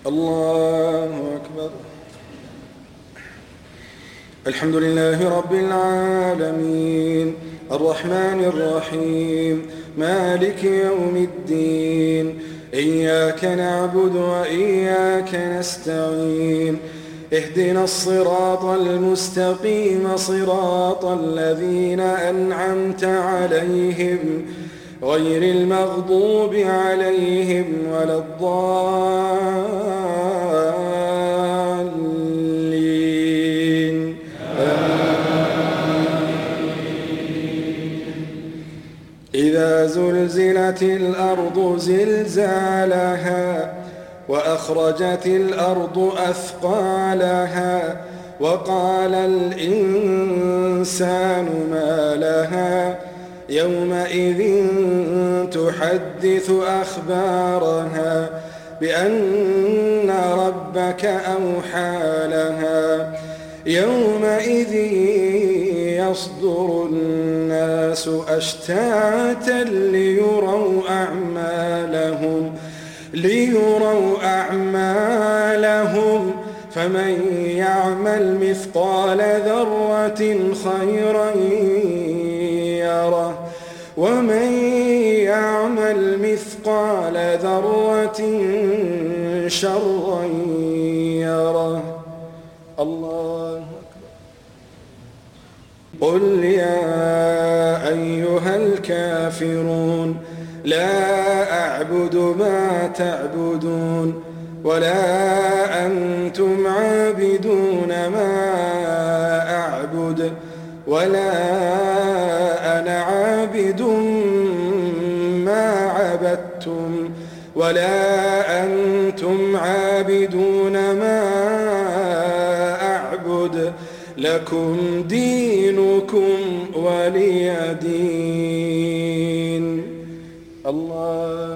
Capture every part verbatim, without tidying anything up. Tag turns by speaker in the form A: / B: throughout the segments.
A: الله أكبر. الحمد لله رب العالمين الرحمن الرحيم مالك يوم الدين. إياك نعبد وإياك نستعين. اهدنا الصراط المستقيم صراط الذين أنعمت عليهم غير المغضوب عليهم ولا الضالين. إذا زلزلت الأرض زلزالها وأخرجت الأرض أثقالها وقال الإنسان ما لها يومئذ تحدث أخبارها بأن ربك أوحى لها. يومئذ يصدر الناس أشتاتا ليروا أعمالهم ليروا أعمالهم فمن يعمل مثقال ذرة خيرا يره ومن يعمل مثقال ذرة شرا يره. الله أكبر. قل يا أيها الكافرون لا أعبد ما تعبدون ولا أنتم عابدون ما أعبد ولا أنا عابد ما عبدتم ولا أنتم عابدون ما أعبد لكم دينكم ولي دين. الله.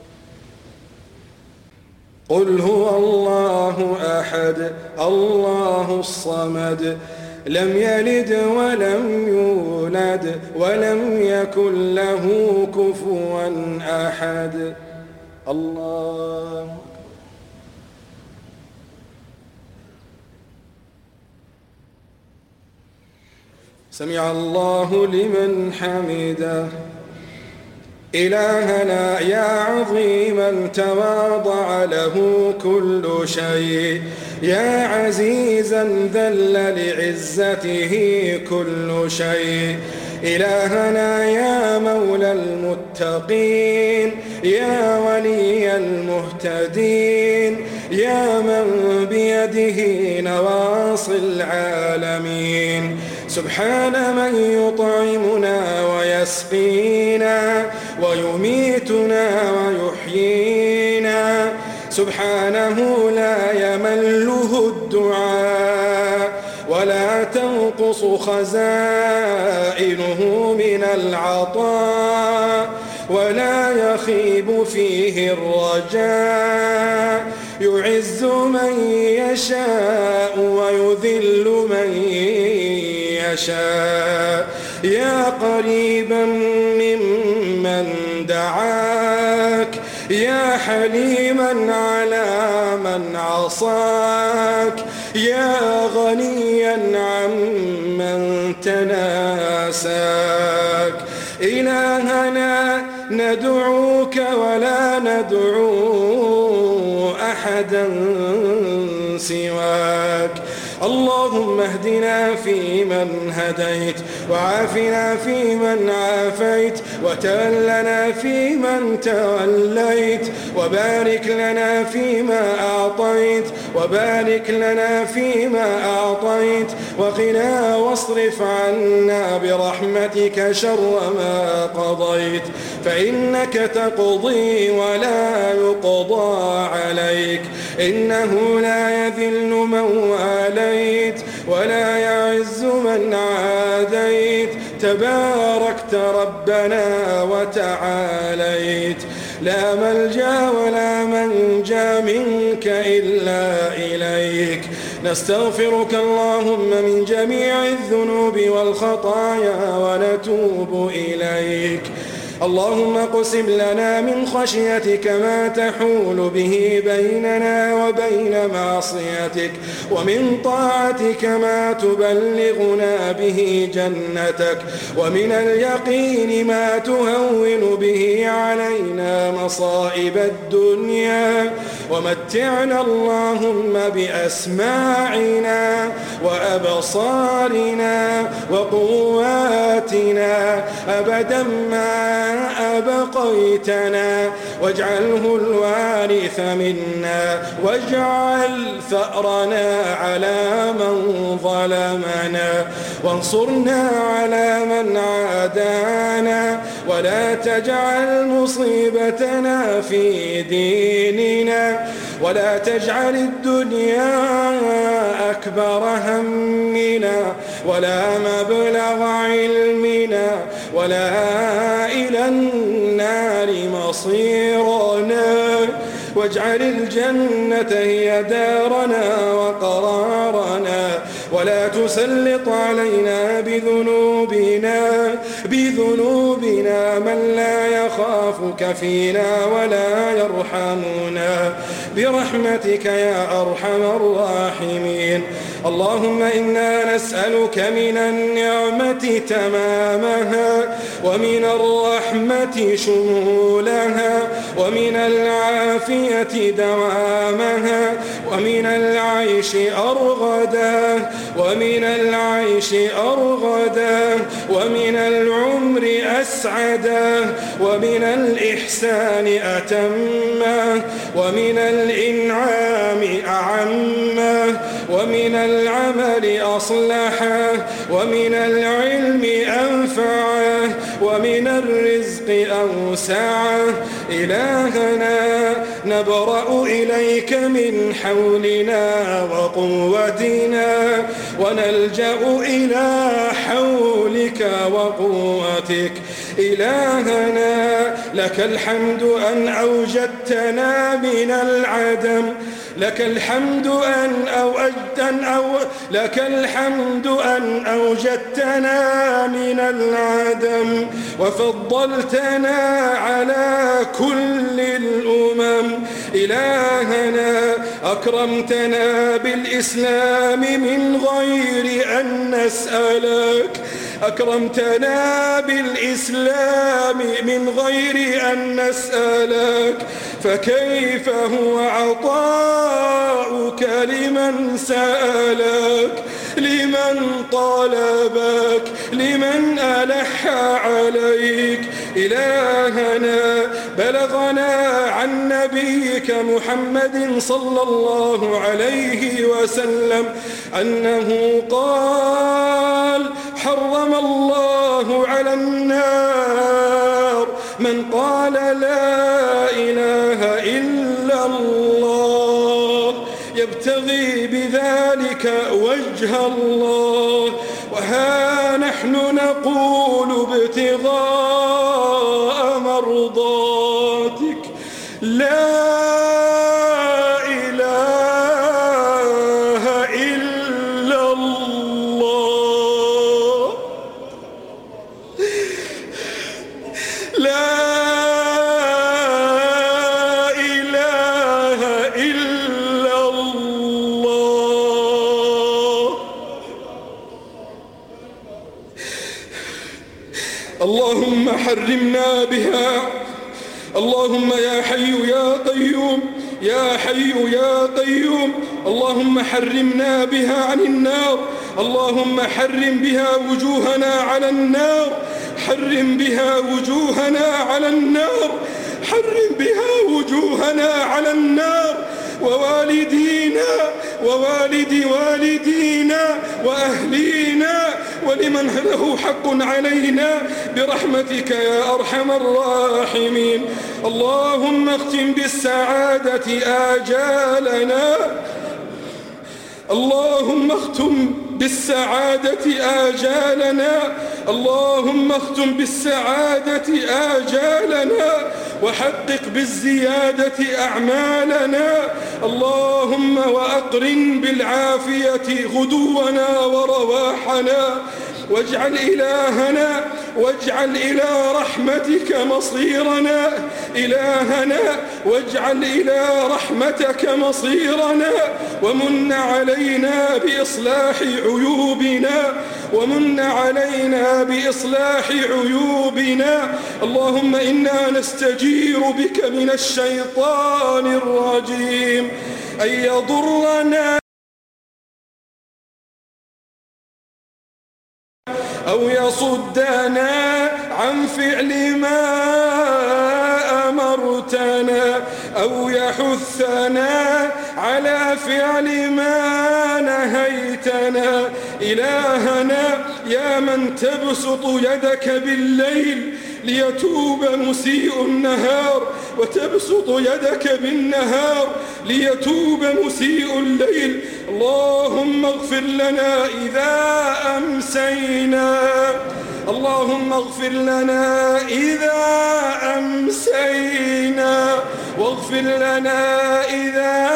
A: قل هو الله أحد الله الصمد لم يلد ولم يولد ولم يكن له كفوا أحد. الله. سمع الله لمن حمده. إلهنا يا عظيما تواضع له كل شيء يا عزيزا ذل لعزته كل شيء. إلهنا يا مولى المتقين يا ولي المهتدين يا من بيده نواصي العالمين. سبحان من يطعمنا ويسقينا ويميتنا ويحيينا. سبحانه لا يمله الدعاء ولا تنقص خزائنه من العطاء ولا يخيب فيه الرجاء. يعز من يشاء ويذل من يشاء. يا قريبا ممن دعاك يا حليما على من عصاك يا غنيا عمن تناساك. إلهنا ندعوك ولا ندعو أحدا سواك. اللهم اهدنا فيمن هديت وعافنا فيمن عافيت وتولنا فيمن توليت وبارك لنا فيما أعطيت وبارك لنا فيما أعطيت وقنا واصرف عنا برحمتك شر ما قضيت فإنك تقضي ولا يقضى عليك إنه لا يذل من واليت ولا يعز من عاديت تباركت ربنا وتعاليت. لا ملجأ ولا منجا منك إلا إليك. نستغفرك اللهم من جميع الذنوب والخطايا ونتوب إليك. اللهم اقسم لنا من خشيتك ما تحول به بيننا وبين معصيتك، ومن طاعتك ما تبلغنا به جنتك، ومن اليقين ما تهون به علينا مصائب الدنيا، ومتعنا اللهم بأسماعنا وأبصارنا وقواتنا أبدا ما أبقيتنا، واجعله الوارث منا، واجعل ثأرنا على من ظلمنا، وانصرنا على من عادانا، ولا تجعل مصيبتنا في ديننا، ولا تجعل الدنيا أكبر همنا، ولا مبلغ علمنا، ولا إلى النار مصيرنا، واجعل الجنة هي دارنا وقرارنا، ولا تسلط علينا بذنوبنا بذنوبنا من لا يخافك فينا ولا يرحمنا، برحمتك يا أرحم الراحمين. اللهم إنا نسألك من النعمة تمامها، ومن الرحمة شمولها، ومن العافية دوامها، ومن العيش أرغدا، ومن العيش أرغدا، ومن العمر أسعدا، ومن الإحسان أتما، ومن الإنعام أعما، ومن العمل أصلحا، ومن العلم أنفعا، ومن الرزق أوسعا. إلهنا نبرأ إليك من حولنا وقوتنا، ونلجأ إلى حولك وقوتك. إلهنا لك الحمد أن أوجدتنا من العدم، لك الحمد أن أوجدتن أو لك الحمد أن أوجدتنا من العدم، وفضلتنا على كل الأمم. إلهنا أكرمتنا بالإسلام من غير أن نسألك، أكرمتنا بالإسلام من غير أن نسألك، فكيف هو عطاؤك لمن سألك، لمن طلبك، لمن ألح عليك. إلهنا بلغنا عن نبيك محمد صلى الله عليه وسلم أنه قال: حرم الله على النار من قال لا إله إلا الله يبتغي بذلك وجه الله. وها نحن نقول ابتغاء مرضاتك لا إله إلا الله، لا إله إلا الله. اللهم حرمنا بها. اللهم يا حي يا قيوم، يا حي يا قيوم، اللهم حرمنا بها عن النار. اللهم حرم بها وجوهنا على النار، حرم بها وجوهنا على النار، حرم بها وجوهنا على النار، ووالدينا ووالد والدينا وأهلينا ولمن له حق علينا برحمتك يا أرحم الراحمين. اللهم اختم بالسعادة آجالنا، اللهم اختم بالسعادة آجالنا، اللهم اختم بالسعادة آجالنا، وحقق بالزيادة أعمالنا. اللهم وأقرن بالعافية غدونا ورواحنا. واجعل إلهنا واجعل إلى رحمتك مصيرنا إلهنا واجعل إلى رحمتك مصيرنا ومن علينا بإصلاح عيوبنا ومن علينا بإصلاح عيوبنا. اللهم إنا نستجير بك من الشيطان الرجيم أن يضرنا أو يصدنا عن فعل ما أمرتنا أو يحثنا على فعل ما نهيتنا. إلهنا يا من تبسط يدك بالليل ليتوب مسيء النهار وتبسط يدك بالنهار ليتوب مسيء الليل، اللهم اغفر لنا إذا أمسينا اللهم اغفر لنا إذا أمسينا واغفر لنا إذا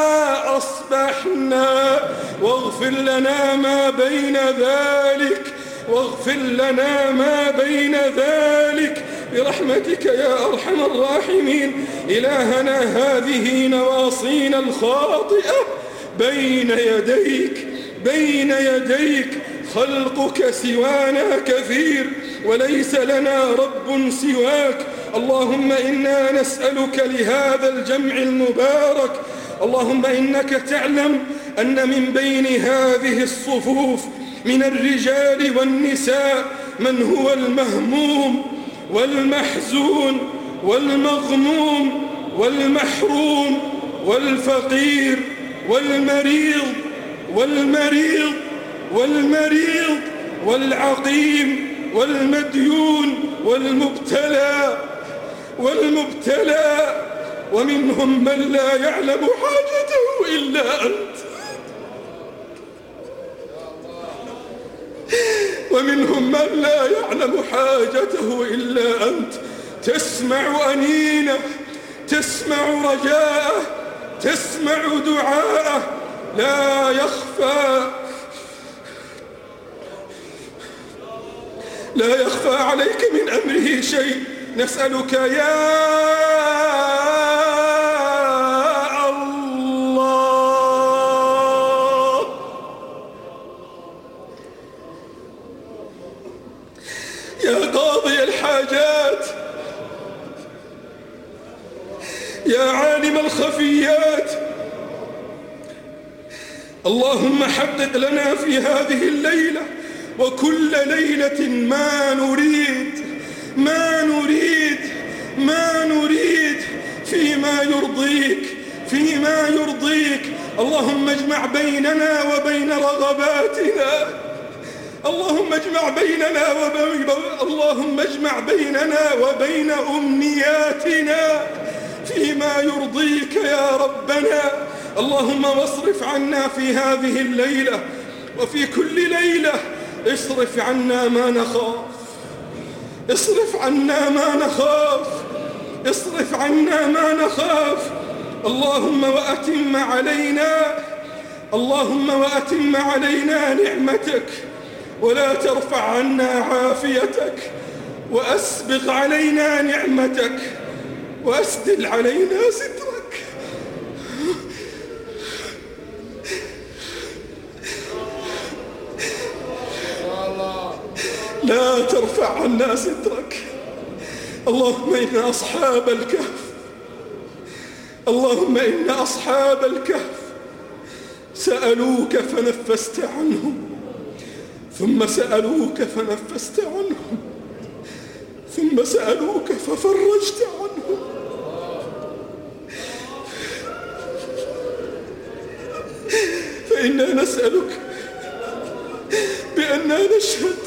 A: أصبحنا واغفر لنا ما بين ذلك واغفر لنا ما بين ذلك برحمتك يا أرحم الراحمين. إلهنا هذه نواصينا الخاطئة بين يديك بين يديك خلقك سوانا كثير وليس لنا رب سواك. اللهم إنا نسألك لهذا الجمع المبارك، اللهم إنك تعلم أن من بين هذه الصفوف من الرجال والنساء من هو المهموم والمحزون والمغموم والمحروم والفقير والمريض والمريض والمريض والعقيم والمديون والمبتلى والمبتلى ومنهم من لا يعلم حاجته إلا أنت ومنهم من لا يعلم حاجته إلا أنت. تسمع أنينه تسمع رجاءه تسمع دعاءه لا يخفى لا يخفى عليك من أمره شيء. نسألك يا الله يا قاضي الحاجات يا عالم الخفيات، اللهم حقق لنا في هذه الليلة وكل ليلة ما نريد ما نريد ما نريد فيما يرضيك فيما يرضيك. اللهم اجمع بيننا وبين رغباتنا اللهم اجمع بيننا وبين اللهم اجمع بيننا وبين أمنياتنا فيما يرضيك يا ربنا. اللهم واصرف عنا في هذه الليلة وفي كل ليلة اصرف عنا ما نخاف اصرف عنا ما نخاف اصرف عنا ما نخاف. اللهم وأتم علينا اللهم وأتم علينا نعمتك ولا ترفع عنا عافيتك وأسبغ علينا نعمتك وأسدل علينا سترك. لا ترفع عنا سترك. اللهم إن أصحاب الكهف اللهم إن أصحاب الكهف سألوك فنفست عنهم ثم سألوك فنفست عنهم ثم سألوك ففرجت عنهم. فإنا نسألك بأننا نشهد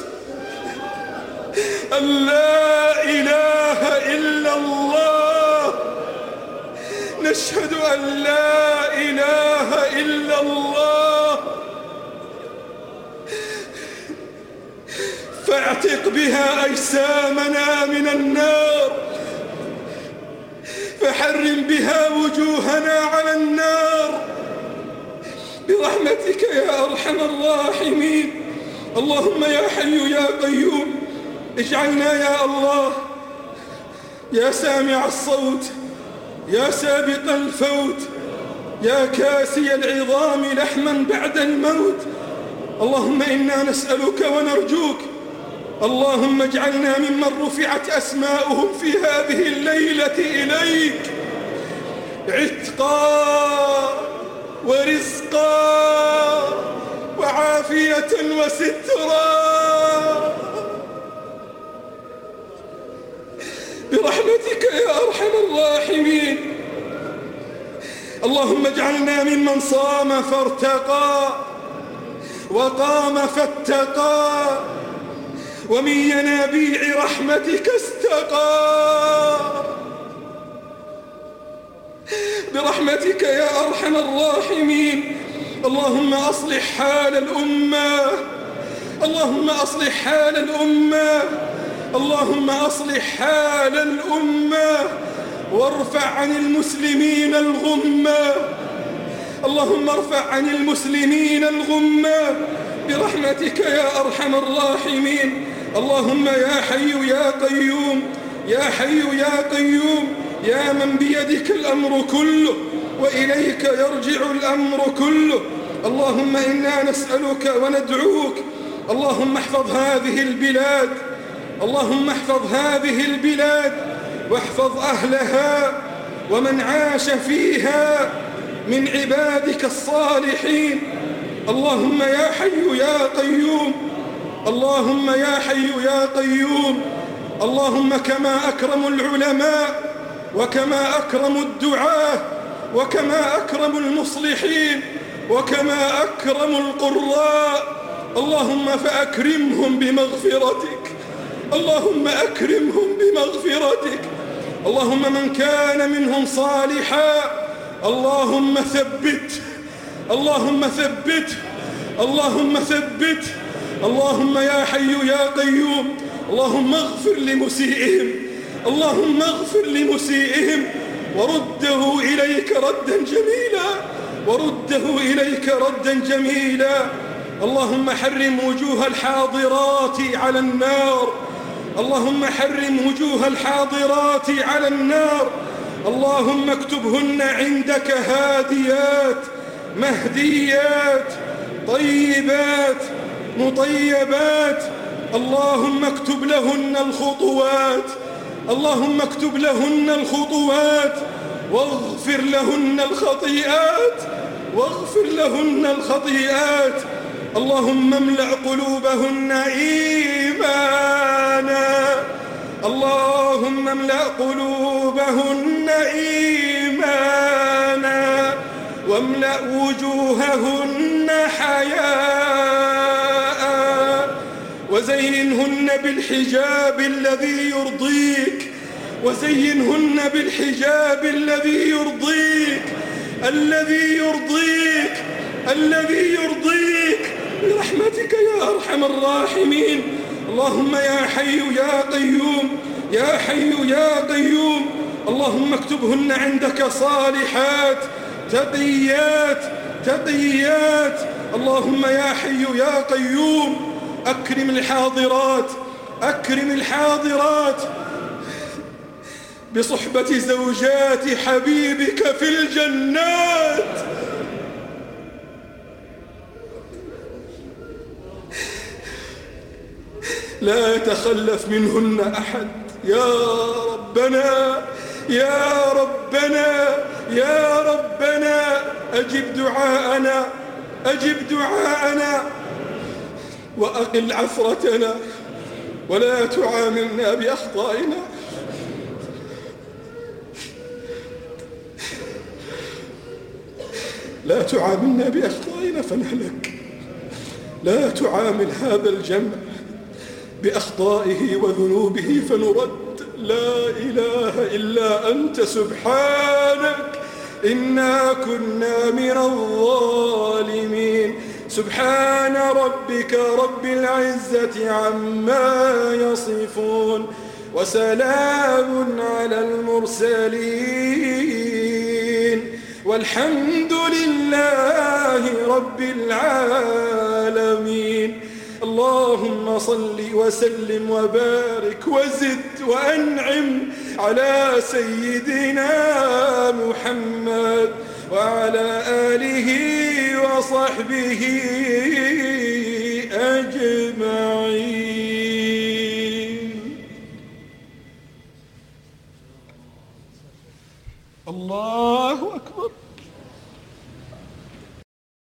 A: أن لا إله إلا الله نشهد أن لا إله إلا الله فاعتق بها أجسامنا من النار فحرم بها وجوهنا على النار برحمتك يا أرحم الراحمين. اللهم يا حي يا قيوم اجعلنا يا الله يا سامع الصوت، يا سابق الفوت، يا كاسي العظام لحما بعد الموت. اللهم إنا نسألك ونرجوك، اللهم اجعلنا ممن رفعت أسماؤهم في هذه الليلة إليك عتقا ورزقا وعافية وسترا برحمتك يا أرحم الراحمين. اللهم اجعلنا ممن صام فارتقى وقام فاتقى ومن ينابيع رحمتك استقى برحمتك يا أرحم الراحمين. اللهم أصلح حال الأمة، اللهم أصلح حال الأمة، اللهم أصلح حال الأمة وارفع عن المسلمين الغمة، اللهم ارفع عن المسلمين الغمة برحمتك يا أرحم الراحمين. اللهم يا حي يا قيوم، يا حي يا قيوم، يا من بيدك الأمر كله وإليك يرجع الأمر كله. اللهم إنا نسألك وندعوك، اللهم احفظ هذه البلاد، اللهم احفظ هذه البلاد واحفظ أهلها ومن عاش فيها من عبادك الصالحين. اللهم يا حي يا قيوم، اللهم يا حي يا قيوم، اللهم كما أكرم العلماء وكما أكرم الدعاة وكما أكرم المصلحين وكما أكرم القراء، اللهم فأكرمهم بمغفرتك، اللهم أكرمهم بمغفرتك. اللهم من كان منهم صالحا اللهم ثبت، اللهم ثبت، اللهم ثبت. اللهم يا حي يا قيوم، اللهم اغفر لمسيئهم، اللهم اغفر لمسيئهم ورده إليك ردا جميلا، ورده إليك ردا جميلا. اللهم حرم وجوه الحاضرات على النار، اللهم حرم وجوه الحاضرات على النار. اللهم اكتبهن عندك هاديات مهديات طيبات مطيبات. اللهم اكتب لهن الخطوات، اللهم اكتب لهن الخطوات واغفر لهن الخطيئات، واغفر لهن الخطيئات. اللهم املأ قلوبهن إيمانا، اللهم املأ قلوبهن إيمانا واملأ وجوههن حياء وزينهن بالحجاب الذي يرضيك، وزينهن بالحجاب الذي يرضيك، الذي يرضيك، الذي يرضيك برحمتك يا أرحم الراحمين. اللهم يا حي يا قيوم، يا حي يا قيوم، اللهم اكتبهن عندك صالحات تقيات تقيات. اللهم يا حي يا قيوم أكرم الحاضرات، أكرم الحاضرات بصحبة زوجات حبيبك في الجنات. لا يتخلف منهن أحد يا ربنا، يا ربنا، يا ربنا أجب دعاءنا، أجب دعاءنا وأقل عثرتنا ولا تعاملنا بأخطائنا. لا تعاملنا بأخطائنا فنهلك، لا تعامل هذا الجمع بأخطائه وذنوبه فنرد. لا إله إلا أنت سبحانك إنا كنا من الظالمين. سبحان ربك رب العزة عما يصفون وسلام على المرسلين والحمد لله رب العالمين. اللهم صل وسلم وبارك وزد وأنعم على سيدنا محمد وعلى آله وصحبه أجمعين. الله أكبر.